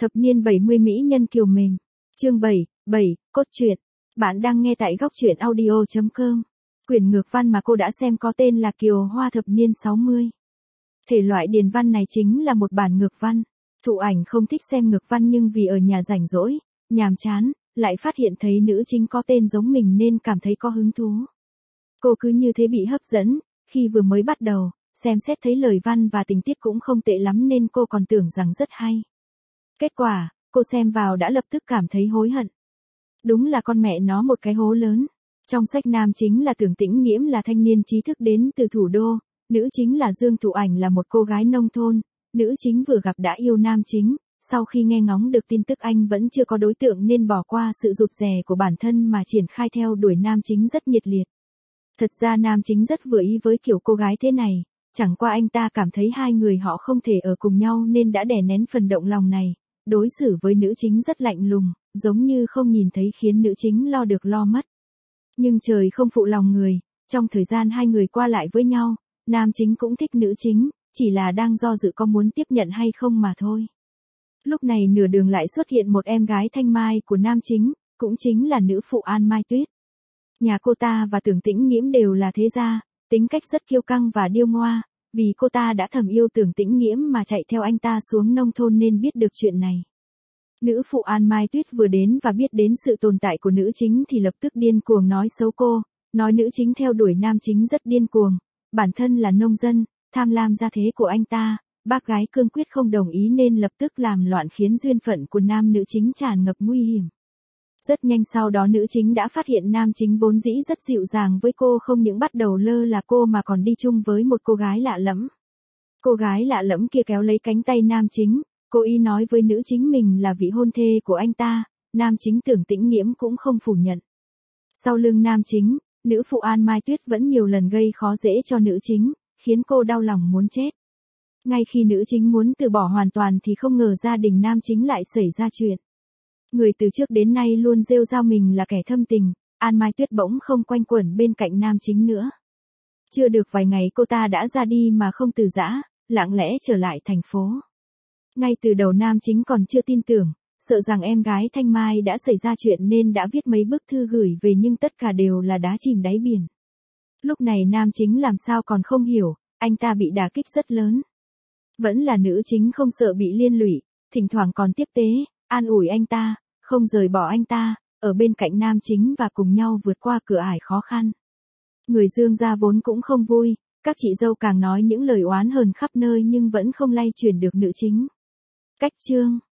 Thập niên 70 mỹ nhân kiều mềm. Chương 7, cốt truyện. Bạn đang nghe tại góc truyện audio.com. Quyển ngược văn mà cô đã xem có tên là Kiều Hoa thập niên 60. Thể loại điền văn này chính là một bản ngược văn. Thụ Ảnh không thích xem ngược văn nhưng vì ở nhà rảnh rỗi, nhàm chán, lại phát hiện thấy nữ chính có tên giống mình nên cảm thấy có hứng thú. Cô cứ như thế bị hấp dẫn, khi vừa mới bắt đầu, xem xét thấy lời văn và tình tiết cũng không tệ lắm nên cô còn tưởng rằng rất hay. Kết quả, cô xem vào đã lập tức cảm thấy hối hận. Đúng là con mẹ nó một cái hố lớn. Trong sách nam chính là Tưởng Tĩnh Nghiễm là thanh niên trí thức đến từ thủ đô, nữ chính là Dương Thụ Ảnh là một cô gái nông thôn, nữ chính vừa gặp đã yêu nam chính, sau khi nghe ngóng được tin tức anh vẫn chưa có đối tượng nên bỏ qua sự rụt rè của bản thân mà triển khai theo đuổi nam chính rất nhiệt liệt. Thật ra nam chính rất vừa ý với kiểu cô gái thế này, chẳng qua anh ta cảm thấy hai người họ không thể ở cùng nhau nên đã đè nén phần động lòng này, đối xử với nữ chính rất lạnh lùng, giống như không nhìn thấy khiến nữ chính lo được lo mất. Nhưng trời không phụ lòng người, trong thời gian hai người qua lại với nhau, nam chính cũng thích nữ chính, chỉ là đang do dự có muốn tiếp nhận hay không mà thôi. Lúc này nửa đường lại xuất hiện một em gái Thanh Mai của nam chính, cũng chính là nữ phụ An Mai Tuyết. Nhà cô ta và Tưởng Tĩnh Nghiễm đều là thế gia, tính cách rất kiêu căng và điêu ngoa, vì cô ta đã thầm yêu Tưởng Tĩnh Nghiễm mà chạy theo anh ta xuống nông thôn nên biết được chuyện này. Nữ phụ An Mai Tuyết vừa đến và biết đến sự tồn tại của nữ chính thì lập tức điên cuồng nói xấu cô, nói nữ chính theo đuổi nam chính rất điên cuồng, bản thân là nông dân, tham lam gia thế của anh ta, bác gái cương quyết không đồng ý nên lập tức làm loạn khiến duyên phận của nam nữ chính tràn ngập nguy hiểm. Rất nhanh sau đó nữ chính đã phát hiện nam chính vốn dĩ rất dịu dàng với cô không những bắt đầu lơ là cô mà còn đi chung với một cô gái lạ lẫm. Cô gái lạ lẫm kia kéo lấy cánh tay nam chính, cố ý nói với nữ chính mình là vị hôn thê của anh ta, nam chính Tưởng Tĩnh Nghiễm cũng không phủ nhận. Sau lưng nam chính, nữ phụ An Mai Tuyết vẫn nhiều lần gây khó dễ cho nữ chính, khiến cô đau lòng muốn chết. Ngay khi nữ chính muốn từ bỏ hoàn toàn thì không ngờ gia đình nam chính lại xảy ra chuyện. Người từ trước đến nay luôn rêu rao mình là kẻ thâm tình, An Mai Tuyết bỗng không quanh quẩn bên cạnh nam chính nữa. Chưa được vài ngày cô ta đã ra đi mà không từ giã, lặng lẽ trở lại thành phố. Ngay từ đầu nam chính còn chưa tin tưởng, sợ rằng em gái Thanh Mai đã xảy ra chuyện nên đã viết mấy bức thư gửi về nhưng tất cả đều là đá chìm đáy biển. Lúc này nam chính làm sao còn không hiểu, anh ta bị đả kích rất lớn. Vẫn là nữ chính không sợ bị liên lụy, thỉnh thoảng còn tiếp tế, an ủi anh ta, không rời bỏ anh ta, ở bên cạnh nam chính và cùng nhau vượt qua cửa ải khó khăn. Người Dương gia vốn cũng không vui, các chị dâu càng nói những lời oán hờn khắp nơi nhưng vẫn không lay chuyển được nữ chính. Cách chương